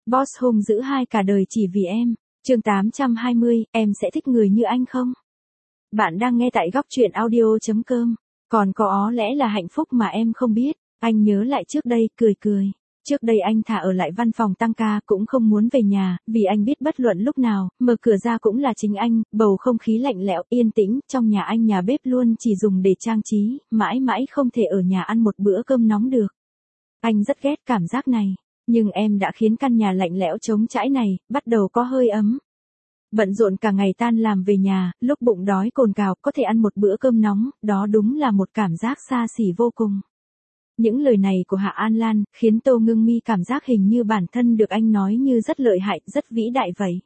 Boss hung dữ hai cả đời chỉ vì em. Chương 820, em sẽ thích người như anh không? Bạn đang nghe tại góc truyện audio.com. Còn có lẽ là hạnh phúc mà em không biết. Anh nhớ lại trước đây, cười cười. Trước đây anh thà ở lại văn phòng tăng ca cũng không muốn về nhà, vì anh biết bất luận lúc nào, mở cửa ra cũng là chính anh, bầu không khí lạnh lẽo, yên tĩnh, trong nhà anh nhà bếp luôn chỉ dùng để trang trí, mãi mãi không thể ở nhà ăn một bữa cơm nóng được. Anh rất ghét cảm giác này, nhưng em đã khiến căn nhà lạnh lẽo trống trải này, bắt đầu có hơi ấm. Bận rộn cả ngày tan làm về nhà, lúc bụng đói cồn cào, có thể ăn một bữa cơm nóng, đó đúng là một cảm giác xa xỉ vô cùng. Những lời này của Hạ An Lan, khiến Tô Ngưng Mi cảm giác hình như bản thân được anh nói như rất lợi hại, rất vĩ đại vậy.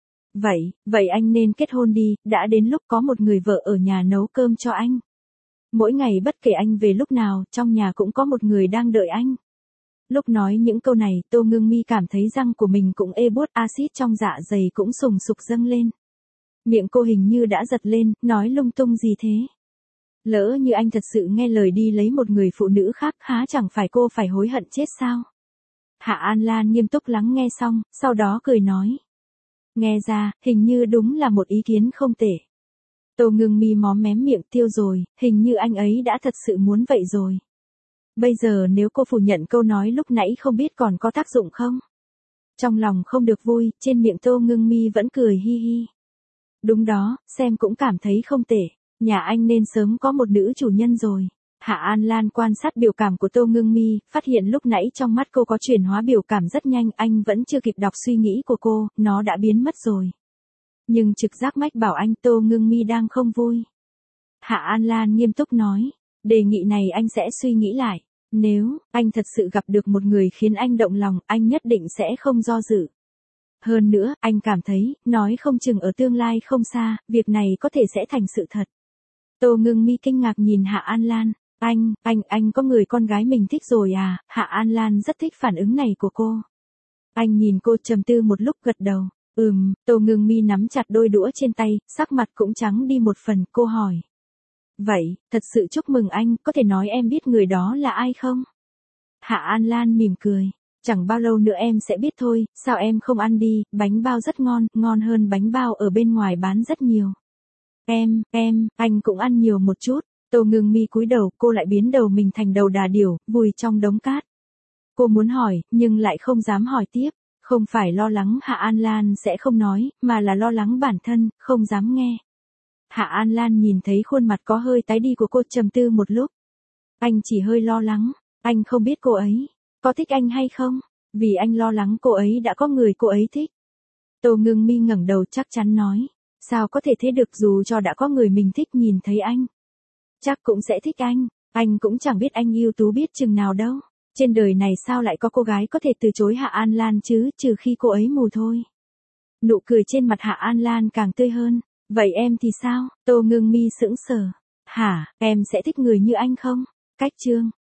Vậy anh nên kết hôn đi, đã đến lúc có một người vợ ở nhà nấu cơm cho anh. Mỗi ngày bất kể anh về lúc nào, trong nhà cũng có một người đang đợi anh. Lúc nói những câu này, Tô Ngưng Mi cảm thấy răng của mình cũng ê buốt, axit trong dạ dày cũng sùng sục dâng lên. Miệng cô hình như đã giật lên, nói lung tung gì thế? Lỡ như anh thật sự nghe lời đi lấy một người phụ nữ khác, há chẳng phải cô phải hối hận chết sao? Hạ An Lan nghiêm túc lắng nghe xong, sau đó cười nói. Nghe ra, hình như đúng là một ý kiến không tệ. Tô Ngưng Mi móm mém miệng tiêu rồi, hình như anh ấy đã thật sự muốn vậy rồi. Bây giờ nếu cô phủ nhận câu nói lúc nãy không biết còn có tác dụng không? Trong lòng không được vui, trên miệng Tô Ngưng Mi vẫn cười hi hi. Đúng đó, xem cũng cảm thấy không tệ. Nhà anh nên sớm có một nữ chủ nhân rồi. Hạ An Lan quan sát biểu cảm của Tô Ngưng Mi, phát hiện lúc nãy trong mắt cô có chuyển hóa biểu cảm rất nhanh, anh vẫn chưa kịp đọc suy nghĩ của cô, nó đã biến mất rồi. Nhưng trực giác mách bảo anh Tô Ngưng Mi đang không vui. Hạ An Lan nghiêm túc nói, đề nghị này anh sẽ suy nghĩ lại. Nếu anh thật sự gặp được một người khiến anh động lòng, anh nhất định sẽ không do dự. Hơn nữa, anh cảm thấy, nói không chừng ở tương lai không xa, việc này có thể sẽ thành sự thật. Tô Ngưng Mi kinh ngạc nhìn Hạ An Lan, anh có người con gái mình thích rồi à? Hạ An Lan rất thích phản ứng này của cô. Anh nhìn cô trầm tư một lúc gật đầu, Tô Ngưng Mi nắm chặt đôi đũa trên tay, sắc mặt cũng trắng đi một phần, cô hỏi. Vậy, thật sự chúc mừng anh, có thể nói em biết người đó là ai không? Hạ An Lan mỉm cười, chẳng bao lâu nữa em sẽ biết thôi, sao em không ăn đi, bánh bao rất ngon, ngon hơn bánh bao ở bên ngoài bán rất nhiều. Anh cũng ăn nhiều một chút. Tô Ngưng Mi cúi đầu, cô lại biến đầu mình thành đầu đà điểu, vùi trong đống cát. Cô muốn hỏi, nhưng lại không dám hỏi tiếp. Không phải lo lắng Hạ An Lan sẽ không nói, mà là lo lắng bản thân, không dám nghe. Hạ An Lan nhìn thấy khuôn mặt có hơi tái đi của cô, trầm tư một lúc. Anh chỉ hơi lo lắng, anh không biết cô ấy có thích anh hay không, vì anh lo lắng cô ấy đã có người cô ấy thích. Tô Ngưng Mi ngẩng đầu chắc chắn nói. Sao có thể thế được, dù cho đã có người mình thích nhìn thấy anh, chắc cũng sẽ thích anh cũng chẳng biết anh ưu tú biết chừng nào đâu. Trên đời này sao lại có cô gái có thể từ chối Hạ An Lan chứ, trừ khi cô ấy mù thôi. Nụ cười trên mặt Hạ An Lan càng tươi hơn. Vậy em thì sao? Tô Ngưng Mi sững sờ. Hả, em sẽ thích người như anh không? Cách chương